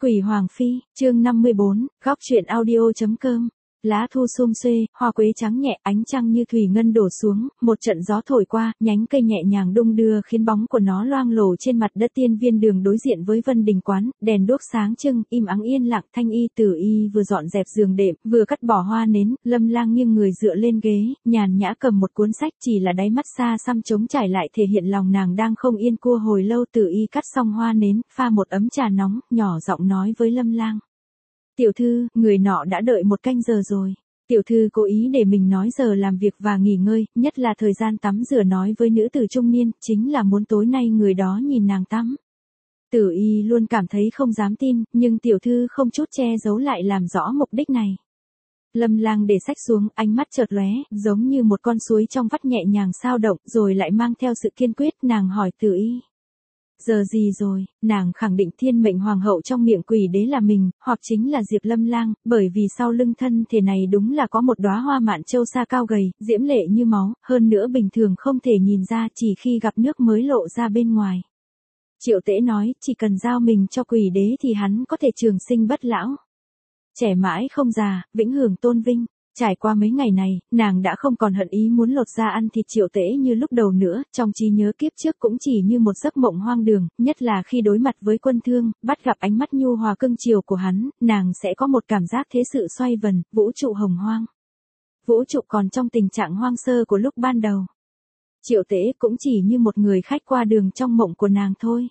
Quỷ Hoàng Phi, chương 54, góc truyện audio.com. Lá thu sum xuê, hoa quế trắng nhẹ, ánh trăng như thủy ngân đổ xuống, một trận gió thổi qua, nhánh cây nhẹ nhàng đung đưa khiến bóng của nó loang lổ trên mặt đất. Tiên Viên Đường đối diện với Vân Đình quán, đèn đuốc sáng trưng, im ắng yên lặng. Thanh Y Tử Y vừa dọn dẹp giường đệm, vừa cắt bỏ hoa nến. Lâm Lang nghiêng người dựa lên ghế, nhàn nhã cầm một cuốn sách, chỉ là đáy mắt xa xăm trống trải lại thể hiện lòng nàng đang không yên cua hồi lâu. Tử Y cắt xong hoa nến, pha một ấm trà nóng, nhỏ giọng nói với Lâm Lang. Tiểu thư, người nọ đã đợi một canh giờ rồi. Tiểu thư cố ý để mình nói giờ làm việc và nghỉ ngơi, nhất là thời gian tắm rửa, nói với nữ tử trung niên, chính là muốn tối nay người đó nhìn nàng tắm. Tử Y luôn cảm thấy không dám tin, nhưng tiểu thư không chút che giấu lại làm rõ mục đích này. Lâm Lang để sách xuống, ánh mắt chợt lóe, giống như một con suối trong vắt nhẹ nhàng sao động, rồi lại mang theo sự kiên quyết. Nàng hỏi Tử Y. Giờ gì rồi? Nàng khẳng định thiên mệnh hoàng hậu trong miệng quỷ đế là mình, hoặc chính là Diệp Lâm Lang, bởi vì sau lưng thân thể này đúng là có một đóa hoa mạn châu sa cao gầy, diễm lệ như máu, hơn nữa bình thường không thể nhìn ra, chỉ khi gặp nước mới lộ ra bên ngoài. Triệu Tễ nói, chỉ cần giao mình cho quỷ đế thì hắn có thể trường sinh bất lão. Trẻ mãi không già, vĩnh hưởng tôn vinh. Trải qua mấy ngày này, nàng đã không còn hận ý muốn lột da ăn thịt Triệu Tễ như lúc đầu nữa, trong trí nhớ kiếp trước cũng chỉ như một giấc mộng hoang đường, nhất là khi đối mặt với Quân Thương, bắt gặp ánh mắt nhu hòa cưng chiều của hắn, nàng sẽ có một cảm giác thế sự xoay vần, vũ trụ hồng hoang. Vũ trụ còn trong tình trạng hoang sơ của lúc ban đầu. Triệu Tễ cũng chỉ như một người khách qua đường trong mộng của nàng thôi.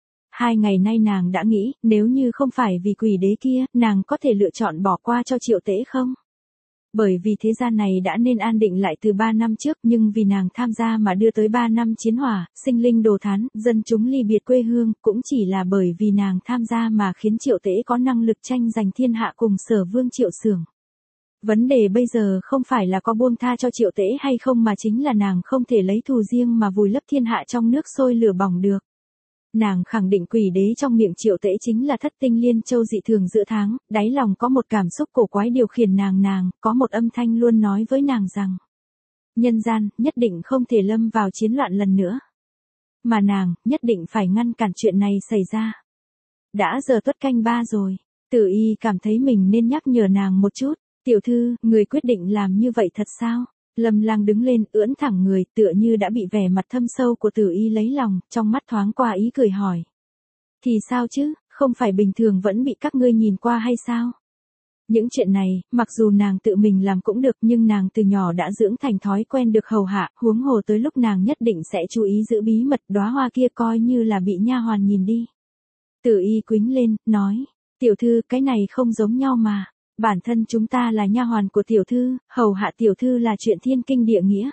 2 ngày nay nàng đã nghĩ, nếu như không phải vì quỷ đế kia, nàng có thể lựa chọn bỏ qua cho Triệu Tễ không? Bởi vì thế gian này đã nên an định lại từ 3 năm trước, nhưng vì nàng tham gia mà đưa tới 3 năm chiến hỏa, sinh linh đồ thán, dân chúng ly biệt quê hương, cũng chỉ là bởi vì nàng tham gia mà khiến Triệu Tễ có năng lực tranh giành thiên hạ cùng Sở Vương Triệu Xưởng. Vấn đề bây giờ không phải là có buông tha cho Triệu Tễ hay không, mà chính là nàng không thể lấy thù riêng mà vùi lấp thiên hạ trong nước sôi lửa bỏng được. Nàng khẳng định quỷ đế trong miệng Triệu Tễ chính là Thất Tinh Liên Châu dị thường giữa tháng, đáy lòng có một cảm xúc cổ quái điều khiển nàng, có một âm thanh luôn nói với nàng rằng nhân gian nhất định không thể lâm vào chiến loạn lần nữa. Mà nàng nhất định phải ngăn cản chuyện này xảy ra. Đã giờ tuất canh 3 rồi, Tử Y cảm thấy mình nên nhắc nhở nàng một chút. Tiểu thư, người quyết định làm như vậy thật sao? Lâm Lang đứng lên, ưỡn thẳng người, tựa như đã bị vẻ mặt thâm sâu của Tử Y lấy lòng, trong mắt thoáng qua ý cười hỏi. Thì sao chứ, không phải bình thường vẫn bị các ngươi nhìn qua hay sao? Những chuyện này, mặc dù nàng tự mình làm cũng được, nhưng nàng từ nhỏ đã dưỡng thành thói quen được hầu hạ, huống hồ tới lúc nàng nhất định sẽ chú ý giữ bí mật, đóa hoa kia coi như là bị nha hoàn nhìn đi. Tử Y quýnh lên, nói, tiểu thư, cái này không giống nhau mà. Bản thân chúng ta là nha hoàn của tiểu thư, hầu hạ tiểu thư là chuyện thiên kinh địa nghĩa.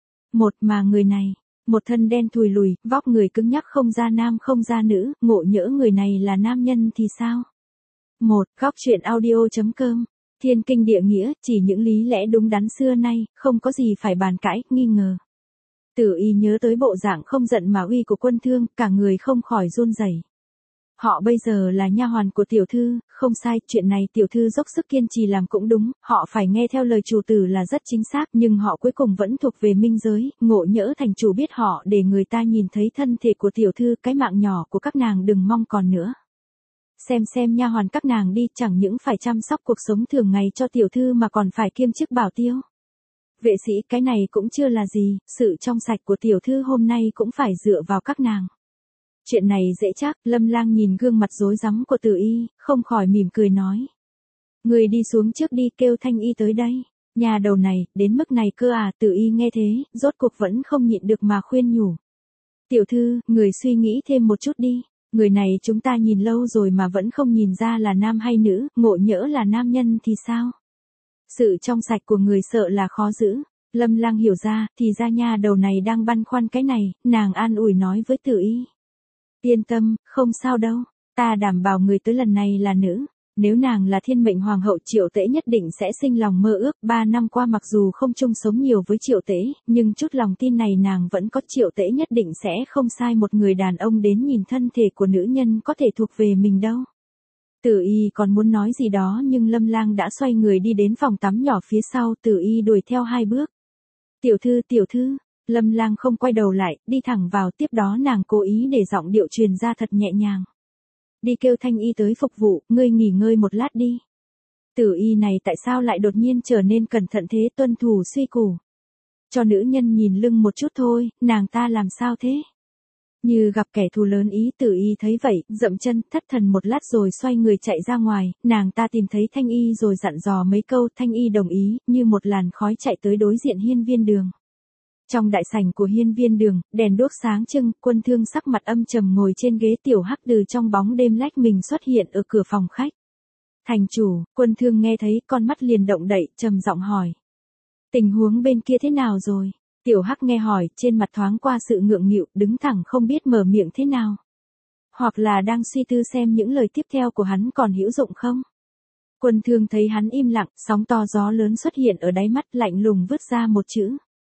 Mà người này, một thân đen thùi lùi, vóc người cứng nhắc không ra nam không ra nữ, ngộ nhỡ người này là nam nhân thì sao? Góc truyện audio.com. Thiên kinh địa nghĩa, chỉ những lý lẽ đúng đắn xưa nay, không có gì phải bàn cãi, nghi ngờ. Tử Y nhớ tới bộ dạng không giận mà uy của Quân Thương, cả người không khỏi run rẩy. Họ bây giờ là nha hoàn của tiểu thư, không sai, chuyện này tiểu thư dốc sức kiên trì làm cũng đúng, họ phải nghe theo lời chủ tử là rất chính xác, nhưng họ cuối cùng vẫn thuộc về minh giới, ngộ nhỡ thành chủ biết họ để người ta nhìn thấy thân thể của tiểu thư, cái mạng nhỏ của các nàng đừng mong còn nữa. Xem nha hoàn các nàng đi, chẳng những phải chăm sóc cuộc sống thường ngày cho tiểu thư mà còn phải kiêm chức bảo tiêu. Vệ sĩ, cái này cũng chưa là gì, sự trong sạch của tiểu thư hôm nay cũng phải dựa vào các nàng. Chuyện này dễ chắc. Lâm Lang nhìn gương mặt rối rắm của Tử Y, không khỏi mỉm cười nói. Người đi xuống trước đi, kêu Thanh Y tới đây. Nhà đầu này, đến mức này cơ à? Tử Y nghe thế, rốt cuộc vẫn không nhịn được mà khuyên nhủ. Tiểu thư, người suy nghĩ thêm một chút đi. Người này chúng ta nhìn lâu rồi mà vẫn không nhìn ra là nam hay nữ, ngộ nhỡ là nam nhân thì sao? Sự trong sạch của người sợ là khó giữ. Lâm Lang hiểu ra, thì ra nha đầu này đang băn khoăn cái này, nàng an ủi nói với Tử Y. Yên tâm, không sao đâu, ta đảm bảo người tới lần này là nữ. Nếu nàng là thiên mệnh hoàng hậu, Triệu Tễ nhất định sẽ sinh lòng mơ ước. 3 năm qua mặc dù không chung sống nhiều với Triệu Tễ, nhưng chút lòng tin này nàng vẫn có. Triệu Tễ nhất định sẽ không sai một người đàn ông đến nhìn thân thể của nữ nhân có thể thuộc về mình đâu. Tử Y còn muốn nói gì đó nhưng Lâm Lang đã xoay người đi đến phòng tắm nhỏ phía sau, Tử Y đuổi theo 2 bước. Tiểu thư. Lâm Lang không quay đầu lại, đi thẳng vào, tiếp đó nàng cố ý để giọng điệu truyền ra thật nhẹ nhàng. đi kêu Thanh Y tới phục vụ, ngươi nghỉ ngơi một lát đi. Tử Y này tại sao lại đột nhiên trở nên cẩn thận thế, tuân thủ suy củ. Cho nữ nhân nhìn lưng một chút thôi, nàng ta làm sao thế? Như gặp kẻ thù lớn ý. Tử Y thấy vậy, dậm chân, thất thần một lát rồi xoay người chạy ra ngoài, nàng ta tìm thấy Thanh Y rồi dặn dò mấy câu, Thanh Y đồng ý, như một làn khói chạy tới đối diện hiên viên đường. Trong đại sảnh của hiên viên đường, đèn đuốc sáng trưng, Quân Thương sắc mặt âm trầm ngồi trên ghế, Tiểu Hắc từ trong bóng đêm lách mình xuất hiện ở cửa phòng khách. Thành chủ, Quân Thương nghe thấy, con mắt liền động đậy, trầm giọng hỏi. Tình huống bên kia thế nào rồi? Tiểu Hắc nghe hỏi, trên mặt thoáng qua sự ngượng nghịu, đứng thẳng không biết mở miệng thế nào. Hoặc là đang suy tư xem những lời tiếp theo của hắn còn hữu dụng không? Quân Thương thấy hắn im lặng, sóng to gió lớn xuất hiện ở đáy mắt, lạnh lùng vứt ra một chữ.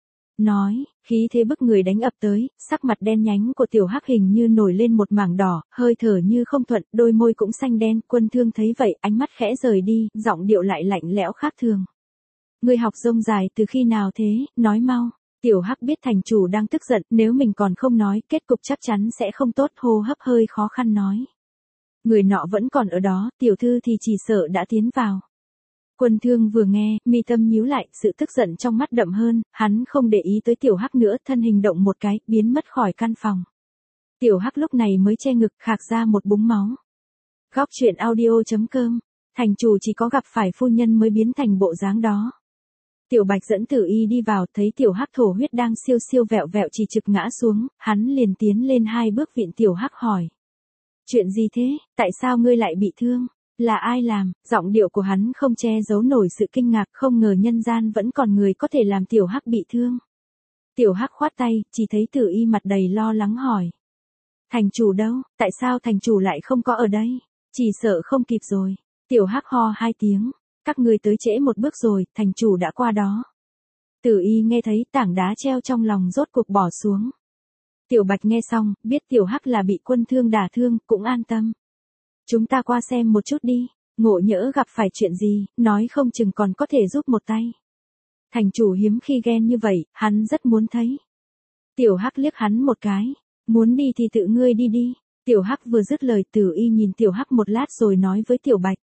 Nói, khí thế bức người đánh ập tới, sắc mặt đen nhánh của Tiểu Hắc hình như nổi lên một mảng đỏ, hơi thở như không thuận, đôi môi cũng xanh đen. Quân Thương thấy vậy, ánh mắt khẽ rời đi, giọng điệu lại lạnh lẽo khác thường. Ngươi học rông dài từ khi nào thế, nói mau. Tiểu Hắc biết thành chủ đang tức giận, nếu mình còn không nói, kết cục chắc chắn sẽ không tốt, hô hấp hơi khó khăn nói. Người nọ vẫn còn ở đó, tiểu thư thì chỉ sợ đã tiến vào. Quân Thương vừa nghe, mi tâm nhíu lại, sự tức giận trong mắt đậm hơn, hắn không để ý tới Tiểu Hắc nữa, thân hình động một cái, biến mất khỏi căn phòng. Tiểu Hắc lúc này mới che ngực, khạc ra một búng máu. Góc truyện audio.com, thành chủ chỉ có gặp phải phu nhân mới biến thành bộ dáng đó. Tiểu Bạch dẫn Tử Y đi vào, thấy Tiểu Hắc thổ huyết đang siêu siêu vẹo vẹo chỉ trực ngã xuống, hắn liền tiến lên 2 bước vịn Tiểu Hắc hỏi. Chuyện gì thế, tại sao ngươi lại bị thương? Là ai làm? Giọng điệu của hắn không che giấu nổi sự kinh ngạc, không ngờ nhân gian vẫn còn người có thể làm Tiểu Hắc bị thương. Tiểu Hắc khoát tay, chỉ thấy Tử Y mặt đầy lo lắng hỏi. Thành chủ đâu, tại sao thành chủ lại không có ở đây? Chỉ sợ không kịp rồi. Tiểu Hắc ho 2 tiếng, các ngươi tới trễ một bước rồi, thành chủ đã qua đó. Tử Y nghe thấy, tảng đá treo trong lòng rốt cuộc bỏ xuống. Tiểu Bạch nghe xong, biết Tiểu Hắc là bị Quân Thương đả thương, cũng an tâm. Chúng ta qua xem một chút đi, ngộ nhỡ gặp phải chuyện gì, nói không chừng còn có thể giúp một tay. Thành chủ hiếm khi ghen như vậy, hắn rất muốn thấy. Tiểu Hắc liếc hắn một cái, muốn đi thì tự ngươi đi đi. Tiểu Hắc vừa dứt lời, Tử Y nhìn Tiểu Hắc một lát rồi nói với Tiểu Bạch.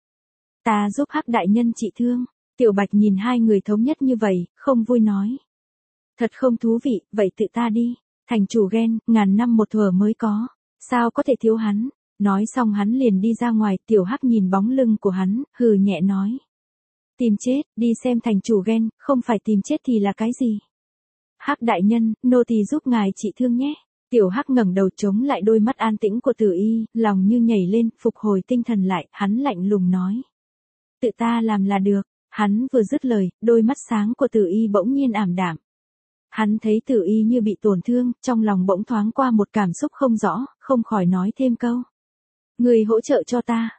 Ta giúp Hắc đại nhân trị thương. Tiểu Bạch nhìn hai người thống nhất như vậy, không vui nói. Thật không thú vị, vậy tự ta đi. Thành chủ ghen, ngàn năm một thuở mới có. Sao có thể thiếu hắn? Nói xong hắn liền đi ra ngoài, Tiểu Hắc nhìn bóng lưng của hắn, hừ nhẹ nói. Tìm chết, đi xem thành chủ ghen, không phải tìm chết thì là cái gì? Hắc đại nhân, nô tỳ giúp ngài trị thương nhé. Tiểu Hắc ngẩng đầu chống lại đôi mắt an tĩnh của Tử Y, lòng như nhảy lên, phục hồi tinh thần lại, hắn lạnh lùng nói. Tự ta làm là được. Hắn vừa dứt lời, đôi mắt sáng của Tử Y bỗng nhiên ảm đạm. Hắn thấy Tử Y như bị tổn thương, trong lòng bỗng thoáng qua một cảm xúc không rõ, không khỏi nói thêm câu. Người hỗ trợ cho ta.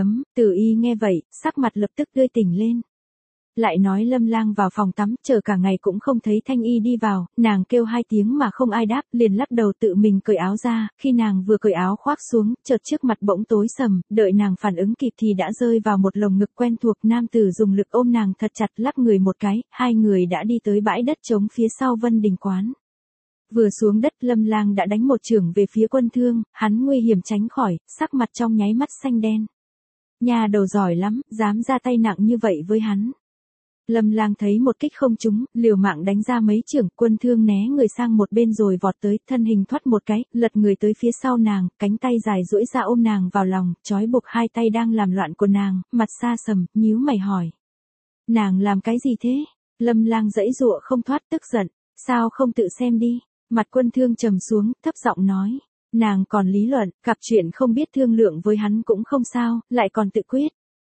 Tử Y nghe vậy, sắc mặt lập tức tươi tỉnh lên. Lại nói Lâm Lang vào phòng tắm, chờ cả ngày cũng không thấy Thanh Y đi vào, nàng kêu 2 tiếng mà không ai đáp, liền lắc đầu tự mình cởi áo ra, khi nàng vừa cởi áo khoác xuống, chợt trước mặt bỗng tối sầm, đợi nàng phản ứng kịp thì đã rơi vào một lồng ngực quen thuộc, nam tử dùng lực ôm nàng thật chặt, lắc người một cái, hai người đã đi tới bãi đất trống phía sau Vân Đình quán. Vừa xuống đất, Lâm Lang đã đánh một chưởng về phía Quân Thương, hắn nguy hiểm tránh khỏi, sắc mặt trong nháy mắt xanh đen. Nhà đầu giỏi lắm, dám ra tay nặng như vậy với hắn. Lâm Lang thấy một kích không trúng, liều mạng đánh ra mấy chưởng, Quân Thương né người sang một bên rồi vọt tới, thân hình thoát một cái, lật người tới phía sau nàng, cánh tay dài duỗi ra ôm nàng vào lòng, trói buộc hai tay đang làm loạn của nàng, mặt xa sầm, nhíu mày hỏi. Nàng làm cái gì thế? Lâm Lang giãy giụa không thoát, tức giận, sao không tự xem đi? Mặt Quân Thương trầm xuống, thấp giọng nói. Nàng còn lý luận, gặp chuyện không biết thương lượng với hắn cũng không sao, lại còn tự quyết.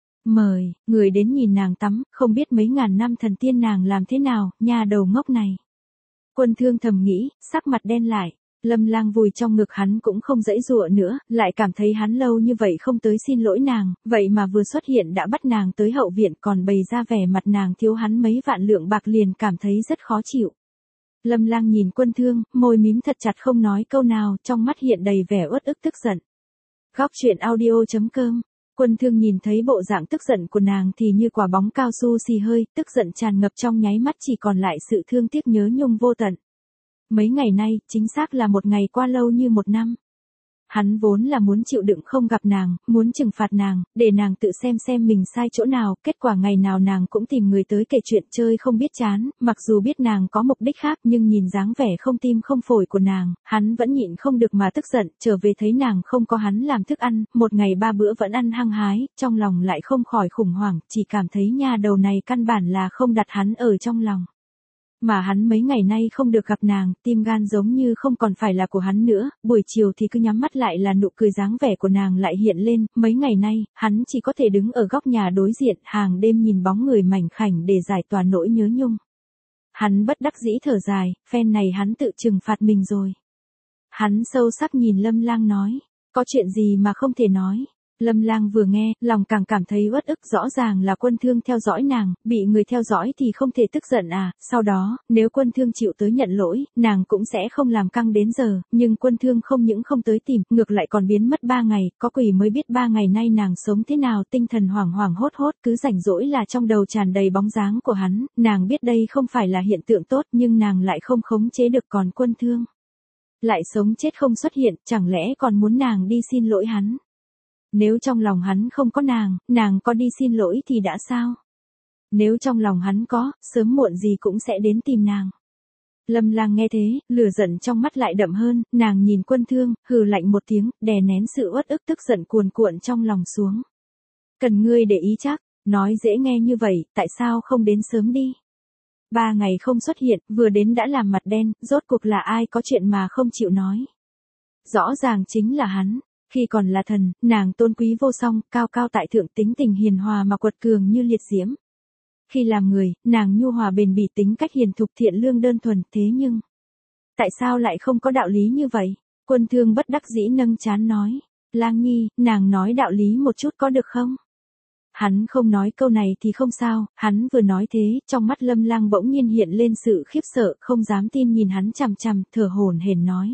Mời, người đến nhìn nàng tắm, không biết mấy ngàn năm thần tiên nàng làm thế nào, nhà đầu ngốc này. Quân Thương thầm nghĩ, sắc mặt đen lại, Lâm Lang vùi trong ngực hắn cũng không giãy giụa nữa, lại cảm thấy hắn lâu như vậy không tới xin lỗi nàng, vậy mà vừa xuất hiện đã bắt nàng tới hậu viện còn bày ra vẻ mặt nàng thiếu hắn mấy vạn lượng bạc liền cảm thấy rất khó chịu. Lâm Lang nhìn Quân Thương, môi mím thật chặt không nói câu nào, trong mắt hiện đầy vẻ uất ức tức giận. Góc truyện audio.com. Quân Thương nhìn thấy bộ dạng tức giận của nàng thì như quả bóng cao su xì hơi, tức giận tràn ngập trong nháy mắt chỉ còn lại sự thương tiếc nhớ nhung vô tận. Mấy ngày nay, chính xác là một ngày qua lâu như một năm. Hắn vốn là muốn chịu đựng không gặp nàng, muốn trừng phạt nàng, để nàng tự xem mình sai chỗ nào, kết quả ngày nào nàng cũng tìm người tới kể chuyện chơi không biết chán, mặc dù biết nàng có mục đích khác nhưng nhìn dáng vẻ không tim không phổi của nàng, hắn vẫn nhịn không được mà tức giận, trở về thấy nàng không có hắn làm thức ăn, một ngày 3 bữa vẫn ăn hăng hái, trong lòng lại không khỏi khủng hoảng, chỉ cảm thấy nha đầu này căn bản là không đặt hắn ở trong lòng. Mà hắn mấy ngày nay không được gặp nàng, tim gan giống như không còn phải là của hắn nữa, buổi chiều thì cứ nhắm mắt lại là nụ cười dáng vẻ của nàng lại hiện lên, mấy ngày nay, hắn chỉ có thể đứng ở góc nhà đối diện, hàng đêm nhìn bóng người mảnh khảnh để giải tỏa nỗi nhớ nhung. Hắn bất đắc dĩ thở dài, phen này hắn tự trừng phạt mình rồi. Hắn sâu sắc nhìn Lâm Lang nói, có chuyện gì mà không thể nói. Lâm Lang vừa nghe, lòng càng cảm thấy uất ức, rõ ràng là Quân Thương theo dõi nàng, bị người theo dõi thì không thể tức giận à, sau đó, nếu Quân Thương chịu tới nhận lỗi, nàng cũng sẽ không làm căng đến giờ, nhưng Quân Thương không những không tới tìm, ngược lại còn biến mất 3 ngày, có quỷ mới biết 3 ngày nay nàng sống thế nào, tinh thần hoảng hoảng hốt hốt, cứ rảnh rỗi là trong đầu tràn đầy bóng dáng của hắn, nàng biết đây không phải là hiện tượng tốt nhưng nàng lại không khống chế được, còn Quân Thương lại sống chết không xuất hiện, chẳng lẽ còn muốn nàng đi xin lỗi hắn. Nếu trong lòng hắn không có nàng có đi xin lỗi thì đã sao? Nếu trong lòng hắn có, sớm muộn gì cũng sẽ đến tìm nàng. Lâm Lang nghe thế, lửa giận trong mắt lại đậm hơn, nàng nhìn Quân Thương, hừ lạnh một tiếng, đè nén sự uất ức tức giận cuồn cuộn trong lòng xuống. Cần ngươi để ý chắc, nói dễ nghe như vậy, tại sao không đến sớm đi? 3 ngày không xuất hiện, vừa đến đã làm mặt đen, rốt cuộc là ai có chuyện mà không chịu nói? Rõ ràng chính là hắn. Khi còn là thần, nàng tôn quý vô song, cao cao tại thượng, tính tình hiền hòa mà quật cường như liệt diễm. Khi làm người, nàng nhu hòa bền bỉ, tính cách hiền thục thiện lương đơn thuần, thế nhưng tại sao lại không có đạo lý như vậy? Quân Thương bất đắc dĩ nâng trán nói, Lang Nhi, nàng nói đạo lý một chút có được không? Hắn không nói câu này thì không sao, hắn vừa nói thế, trong mắt Lâm Lang bỗng nhiên hiện lên sự khiếp sợ, không dám tin nhìn hắn chằm chằm, thở hổn hển nói.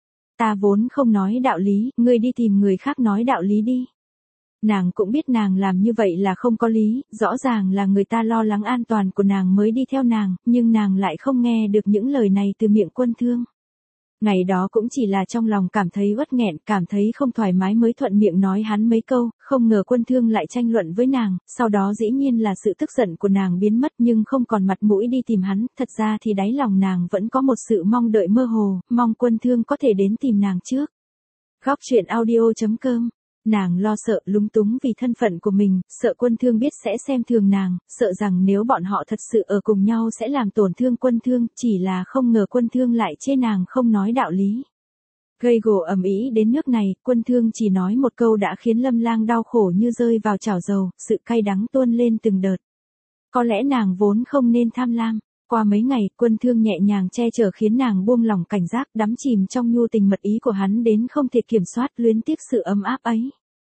Ta vốn không nói đạo lý, ngươi đi tìm người khác nói đạo lý đi. Nàng cũng biết nàng làm như vậy là không có lý, rõ ràng là người ta lo lắng an toàn của nàng mới đi theo nàng, nhưng nàng lại không nghe được những lời này từ miệng Quân Thương. Ngày đó cũng chỉ là trong lòng cảm thấy uất nghẹn, cảm thấy không thoải mái mới thuận miệng nói hắn mấy câu, không ngờ Quân Thương lại tranh luận với nàng, sau đó dĩ nhiên là sự tức giận của nàng biến mất nhưng không còn mặt mũi đi tìm hắn, thật ra thì đáy lòng nàng vẫn có một sự mong đợi mơ hồ, mong Quân Thương có thể đến tìm nàng trước. Góc truyện audio.com. Nàng lo sợ lúng túng vì thân phận của mình, sợ Quân Thương biết sẽ xem thường nàng, sợ rằng nếu bọn họ thật sự ở cùng nhau sẽ làm tổn thương Quân Thương, chỉ là không ngờ Quân Thương lại chê nàng không nói đạo lý. Gây gổ ầm ĩ đến nước này, Quân Thương chỉ nói một câu đã khiến Lâm Lang đau khổ như rơi vào chảo dầu, sự cay đắng tuôn lên từng đợt. Có lẽ nàng vốn không nên tham lam. Qua mấy ngày, Quân Thương nhẹ nhàng che chở khiến nàng buông lòng cảnh giác, đắm chìm trong nhu tình mật ý của hắn đến không thể kiểm soát, luyến tiếc sự ấm áp ấy.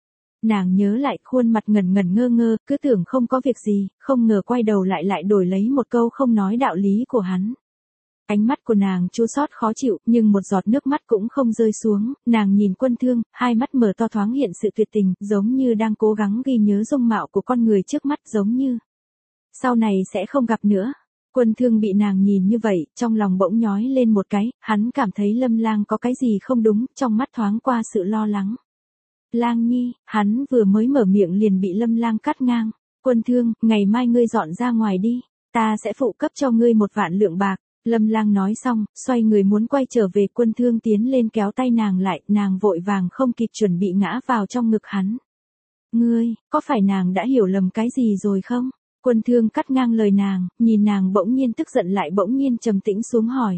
Nàng nhớ lại khuôn mặt ngẩn ngẩn ngơ ngơ, cứ tưởng không có việc gì, không ngờ quay đầu lại đổi lấy một câu không nói đạo lý của hắn. Ánh mắt của nàng chua xót khó chịu, nhưng một giọt nước mắt cũng không rơi xuống, nàng nhìn Quân Thương, hai mắt mở to thoáng hiện sự tuyệt tình, giống như đang cố gắng ghi nhớ dung mạo của con người trước mắt, giống như sau này sẽ không gặp nữa. Quân Thương bị nàng nhìn như vậy, trong lòng bỗng nhói lên một cái, hắn cảm thấy Lâm Lang có cái gì không đúng, trong mắt thoáng qua sự lo lắng. Lang Nhi, hắn vừa mới mở miệng liền bị Lâm Lang cắt ngang. Quân Thương, ngày mai ngươi dọn ra ngoài đi, ta sẽ phụ cấp cho ngươi 1 vạn lượng bạc. Lâm Lang nói xong, xoay người muốn quay trở về, Quân Thương tiến lên kéo tay nàng lại, nàng vội vàng không kịp chuẩn bị ngã vào trong ngực hắn. Ngươi, có phải nàng đã hiểu lầm cái gì rồi không? Quân Thương cắt ngang lời nàng, nhìn nàng bỗng nhiên tức giận lại bỗng nhiên trầm tĩnh xuống hỏi.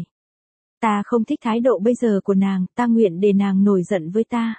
Ta không thích thái độ bây giờ của nàng, ta nguyện để nàng nổi giận với ta.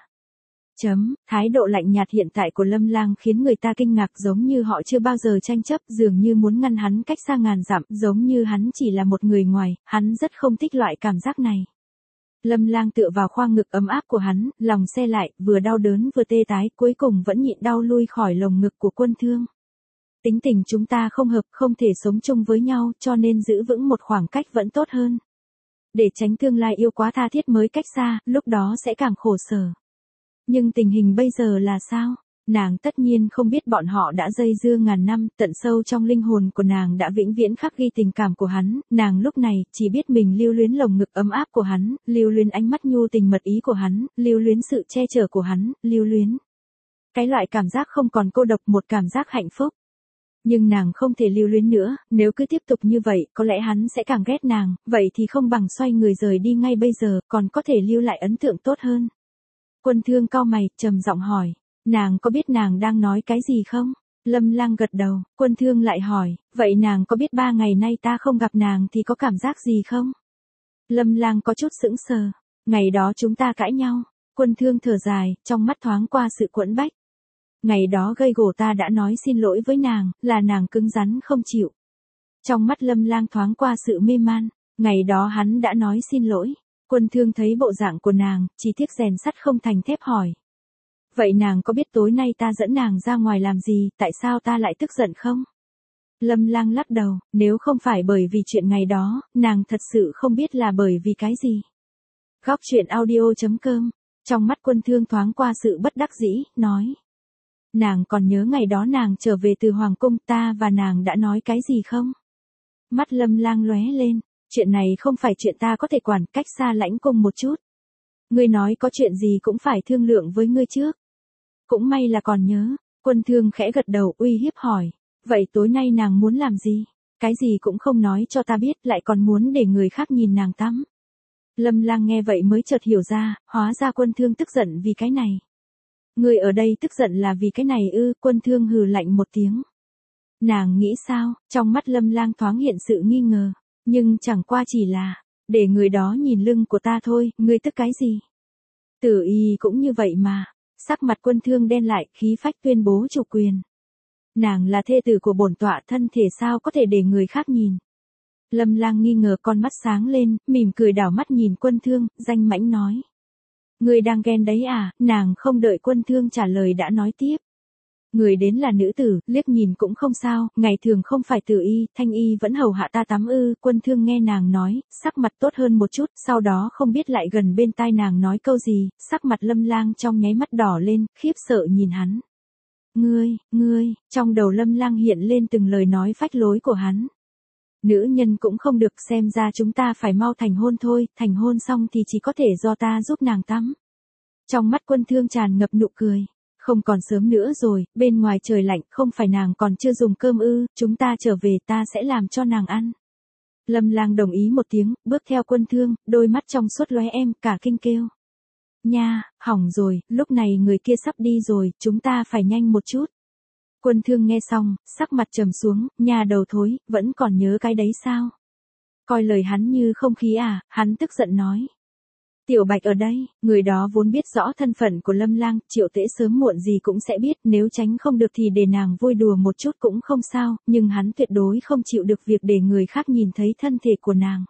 Thái độ lạnh nhạt hiện tại của Lâm Lang khiến người ta kinh ngạc, giống như họ chưa bao giờ tranh chấp, dường như muốn ngăn hắn cách xa ngàn dặm, giống như hắn chỉ là một người ngoài, hắn rất không thích loại cảm giác này. Lâm Lang tựa vào khoang ngực ấm áp của hắn, lòng se lại, vừa đau đớn vừa tê tái, cuối cùng vẫn nhịn đau lui khỏi lồng ngực của Quân Thương. Tính tình chúng ta không hợp, không thể sống chung với nhau, cho nên giữ vững một khoảng cách vẫn tốt hơn. Để tránh tương lai yêu quá tha thiết mới cách xa, lúc đó sẽ càng khổ sở. Nhưng tình hình bây giờ là sao? Nàng tất nhiên không biết bọn họ đã dây dưa ngàn năm, tận sâu trong linh hồn của nàng đã vĩnh viễn khắc ghi tình cảm của hắn, nàng lúc này chỉ biết mình lưu luyến lồng ngực ấm áp của hắn, lưu luyến ánh mắt nhu tình mật ý của hắn, lưu luyến sự che chở của hắn, lưu luyến cái loại cảm giác không còn cô độc, một cảm giác hạnh phúc. Nhưng nàng không thể lưu luyến nữa, nếu cứ tiếp tục như vậy, có lẽ hắn sẽ càng ghét nàng, vậy thì không bằng xoay người rời đi ngay bây giờ, còn có thể lưu lại ấn tượng tốt hơn. Quân Thương cau mày, trầm giọng hỏi, nàng có biết nàng đang nói cái gì không? Lâm Lang gật đầu, Quân Thương lại hỏi, vậy nàng có biết 3 ngày nay ta không gặp nàng thì có cảm giác gì không? Lâm Lang có chút sững sờ, ngày đó chúng ta cãi nhau. Quân Thương thở dài, trong mắt thoáng qua sự quẫn bách. Ngày đó gây gổ ta đã nói xin lỗi với nàng, là nàng cứng rắn không chịu. Trong mắt Lâm Lang thoáng qua sự mê man, ngày đó hắn đã nói xin lỗi. Quân Thương thấy bộ dạng của nàng, chỉ tiếc rèn sắt không thành thép hỏi. Vậy nàng có biết tối nay ta dẫn nàng ra ngoài làm gì, tại sao ta lại tức giận không? Lâm Lang lắc đầu, nếu không phải bởi vì chuyện ngày đó, nàng thật sự không biết là bởi vì cái gì. Góc truyện audio.com, trong mắt Quân Thương thoáng qua sự bất đắc dĩ, nói. Nàng còn nhớ ngày đó nàng trở về từ Hoàng Cung, ta và nàng đã nói cái gì không? Mắt Lâm Lang lóe lên, chuyện này không phải chuyện ta có thể quản, cách xa lãnh cung một chút. Ngươi nói có chuyện gì cũng phải thương lượng với ngươi trước. Cũng may là còn nhớ. Quân Thương khẽ gật đầu, uy hiếp hỏi. Vậy tối nay nàng muốn làm gì? Cái gì cũng không nói cho ta biết, lại còn muốn để người khác nhìn nàng tắm. Lâm Lang nghe vậy mới chợt hiểu ra, hóa ra Quân Thương tức giận vì cái này. Người ở đây tức giận là vì cái này ư? Quân Thương hừ lạnh một tiếng. Nàng nghĩ sao? Trong mắt Lâm Lang thoáng hiện sự nghi ngờ. Nhưng chẳng qua chỉ là, để người đó nhìn lưng của ta thôi, ngươi tức cái gì? Tử Y cũng như vậy mà. Sắc mặt Quân Thương đen lại, khí phách tuyên bố chủ quyền. Nàng là thê tử của bổn tọa, thân thể sao có thể để người khác nhìn? Lâm Lang nghi ngờ, con mắt sáng lên, mỉm cười đảo mắt nhìn Quân Thương, danh mãnh nói. Người đang ghen đấy à? Nàng không đợi Quân Thương trả lời đã nói tiếp. Người đến là nữ tử, liếc nhìn cũng không sao, ngày thường không phải Tử Y, Thanh Y vẫn hầu hạ ta tắm ư? Quân Thương nghe nàng nói, sắc mặt tốt hơn một chút, sau đó không biết lại gần bên tai nàng nói câu gì, sắc mặt Lâm Lang trong nháy mắt đỏ lên, khiếp sợ nhìn hắn. Ngươi, trong đầu Lâm Lang hiện lên từng lời nói phách lối của hắn. Nữ nhân cũng không được, xem ra chúng ta phải mau thành hôn thôi, thành hôn xong thì chỉ có thể do ta giúp nàng tắm. Trong mắt Quân Thương tràn ngập nụ cười. Không còn sớm nữa rồi, bên ngoài trời lạnh, không phải nàng còn chưa dùng cơm ư? Chúng ta trở về ta sẽ làm cho nàng ăn. Lâm Lang đồng ý một tiếng, bước theo Quân Thương, đôi mắt trong suốt lóe em, cả kinh kêu. Nha, hỏng rồi, lúc này người kia sắp đi rồi, chúng ta phải nhanh một chút. Quân Thương nghe xong, sắc mặt trầm xuống, nhà đầu thối, vẫn còn nhớ cái đấy sao? Coi lời hắn như không khí à? Hắn tức giận nói. Tiểu Bạch ở đây, người đó vốn biết rõ thân phận của Lâm Lang, Triệu Tễ sớm muộn gì cũng sẽ biết, nếu tránh không được thì để nàng vui đùa một chút cũng không sao, nhưng hắn tuyệt đối không chịu được việc để người khác nhìn thấy thân thể của nàng.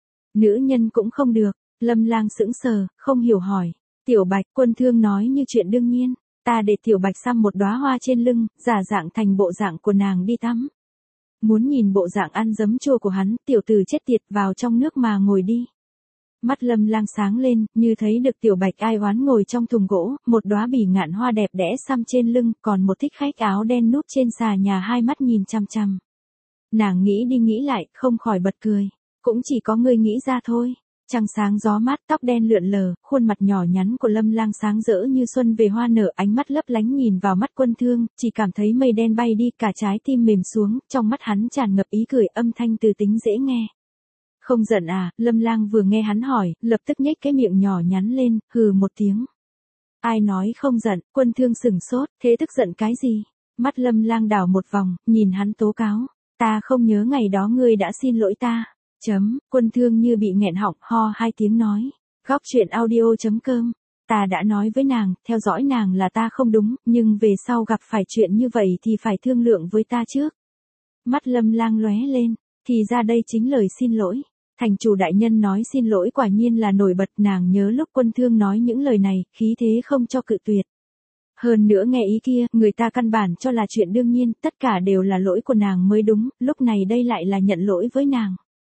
Nữ nhân cũng không được. Lâm Lang sững sờ, không hiểu hỏi. Tiểu Bạch, Quân Thương nói như chuyện đương nhiên, ta để Tiểu Bạch xăm một đóa hoa trên lưng, giả dạng thành bộ dạng của nàng đi tắm. Muốn nhìn bộ dạng ăn giấm chua của hắn, tiểu tử chết tiệt, vào trong nước mà ngồi đi. Mắt Lâm Lang sáng lên, như thấy được Tiểu Bạch ai oán ngồi trong thùng gỗ, một đóa bỉ ngạn hoa đẹp đẽ xăm trên lưng, còn một thích khách áo đen núp trên xà nhà hai mắt nhìn chằm chằm. Nàng nghĩ đi nghĩ lại, không khỏi bật cười. Cũng chỉ có ngươi nghĩ ra thôi. Trăng sáng gió mát, tóc đen lượn lờ, khuôn mặt nhỏ nhắn của Lâm Lang sáng rỡ như xuân về hoa nở, ánh mắt lấp lánh nhìn vào mắt Quân Thương, chỉ cảm thấy mây đen bay đi, cả trái tim mềm xuống, trong mắt hắn tràn ngập ý cười, âm thanh từ tính dễ nghe. Không giận à? Lâm Lang vừa nghe hắn hỏi, lập tức nhếch cái miệng nhỏ nhắn lên, hừ một tiếng. Ai nói không giận? Quân Thương sửng sốt, thế tức giận cái gì? Mắt Lâm Lang đảo một vòng, nhìn hắn tố cáo. Ta không nhớ ngày đó ngươi đã xin lỗi ta. Quân Thương như bị nghẹn họng, ho hai tiếng nói. Góc truyện audio.com. Ta đã nói với nàng, theo dõi nàng là ta không đúng, nhưng về sau gặp phải chuyện như vậy thì phải thương lượng với ta trước. Mắt Lâm Lang lóe lên, thì ra đây chính lời xin lỗi. Thành chủ đại nhân nói xin lỗi quả nhiên là nổi bật, nàng nhớ lúc Quân Thương nói những lời này, khí thế không cho cự tuyệt. Hơn nữa nghe ý kia, người ta căn bản cho là chuyện đương nhiên, tất cả đều là lỗi của nàng mới đúng, lúc này đây lại là nhận lỗi với nàng.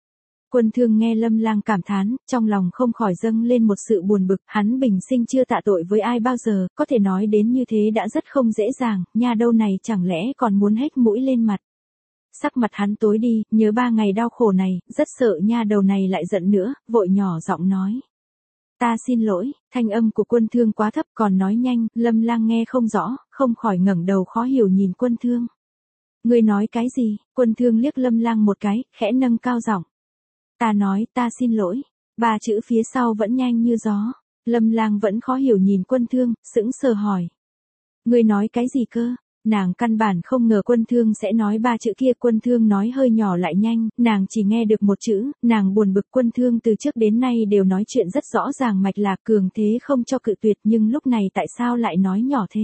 Quân Thương nghe Lâm Lang cảm thán, trong lòng không khỏi dâng lên một sự buồn bực, hắn bình sinh chưa tạ tội với ai bao giờ, có thể nói đến như thế đã rất không dễ dàng, nha đầu này chẳng lẽ còn muốn hét mũi lên mặt. Sắc mặt hắn tối đi, nhớ 3 ngày đau khổ này, rất sợ nha đầu này lại giận nữa, vội nhỏ giọng nói. Ta xin lỗi, thanh âm của Quân Thương quá thấp còn nói nhanh, Lâm Lang nghe không rõ, không khỏi ngẩng đầu khó hiểu nhìn Quân Thương. Ngươi nói cái gì? Quân Thương liếc Lâm Lang một cái, khẽ nâng cao giọng. Ta nói, ta xin lỗi. 3 chữ phía sau vẫn nhanh như gió. Lâm Lang vẫn khó hiểu nhìn Quân Thương, sững sờ hỏi. Ngươi nói cái gì cơ? Nàng căn bản không ngờ Quân Thương sẽ nói 3 chữ kia. Quân Thương nói hơi nhỏ lại nhanh, nàng chỉ nghe được một chữ, nàng buồn bực. Quân Thương từ trước đến nay đều nói chuyện rất rõ ràng mạch lạc, cường thế không cho cự tuyệt, nhưng lúc này tại sao lại nói nhỏ thế?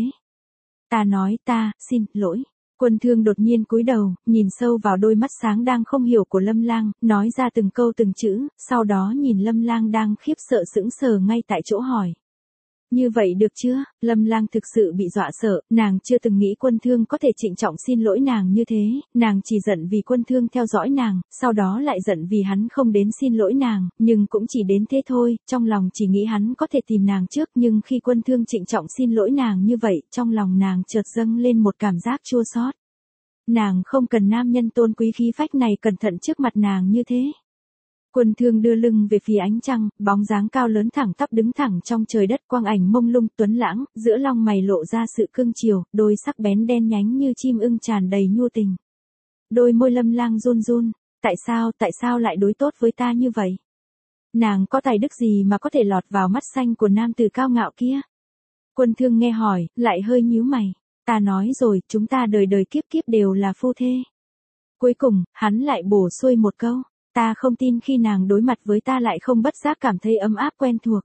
Ta nói, ta xin lỗi. Quân Thương đột nhiên cúi đầu, nhìn sâu vào đôi mắt sáng đang không hiểu của Lâm Lang, nói ra từng câu từng chữ, sau đó nhìn Lâm Lang đang khiếp sợ sững sờ ngay tại chỗ hỏi. Như vậy được chưa? Lâm Lang thực sự bị dọa sợ, nàng chưa từng nghĩ Quân Thương có thể trịnh trọng xin lỗi nàng như thế, nàng chỉ giận vì Quân Thương theo dõi nàng, sau đó lại giận vì hắn không đến xin lỗi nàng, nhưng cũng chỉ đến thế thôi, trong lòng chỉ nghĩ hắn có thể tìm nàng trước, nhưng khi Quân Thương trịnh trọng xin lỗi nàng như vậy, trong lòng nàng chợt dâng lên một cảm giác chua xót. Nàng không cần nam nhân tôn quý khí phách này cẩn thận trước mặt nàng như thế. Quân Thương đưa lưng về phía ánh trăng, bóng dáng cao lớn thẳng tắp đứng thẳng trong trời đất, quang ảnh mông lung tuấn lãng, giữa lông mày lộ ra sự cương chiều, đôi sắc bén đen nhánh như chim ưng tràn đầy nhu tình. Đôi môi Lâm Lang run run, tại sao lại đối tốt với ta như vậy? Nàng có tài đức gì mà có thể lọt vào mắt xanh của nam tử cao ngạo kia? Quân Thương nghe hỏi, lại hơi nhíu mày. Ta nói rồi, chúng ta đời đời kiếp kiếp đều là phu thê. Cuối cùng, hắn lại bổ xuôi một câu. Ta không tin khi nàng đối mặt với ta lại không bất giác cảm thấy ấm áp quen thuộc.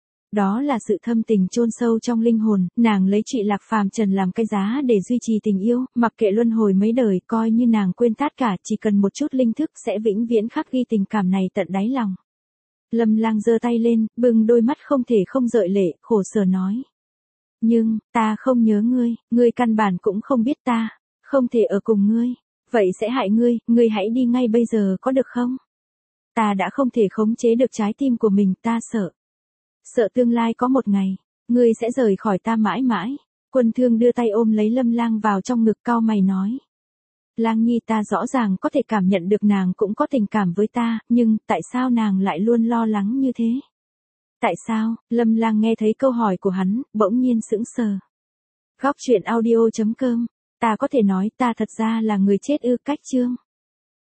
Đó là sự thâm tình chôn sâu trong linh hồn, nàng lấy trụy lạc phàm trần làm cái giá để duy trì tình yêu, mặc kệ luân hồi mấy đời, coi như nàng quên tất cả, chỉ cần một chút linh thức sẽ vĩnh viễn khắc ghi tình cảm này tận đáy lòng. Lâm Lang giơ tay lên, bừng đôi mắt không thể không rơi lệ, khổ sở nói. Nhưng, ta không nhớ ngươi căn bản cũng không biết ta, không thể ở cùng ngươi. Vậy sẽ hại ngươi hãy đi ngay bây giờ có được không? Ta đã không thể khống chế được trái tim của mình, ta sợ. Sợ tương lai có một ngày, ngươi sẽ rời khỏi ta mãi mãi. Quân Thương đưa tay ôm lấy Lâm Lang vào trong ngực, cau mày nói. Lang Nhi, ta rõ ràng có thể cảm nhận được nàng cũng có tình cảm với ta, nhưng tại sao nàng lại luôn lo lắng như thế? Tại sao? Lâm Lang nghe thấy câu hỏi của hắn, bỗng nhiên sững sờ. Góc truyện audio.com. Ta có thể nói ta thật ra là người chết ư? Cách chương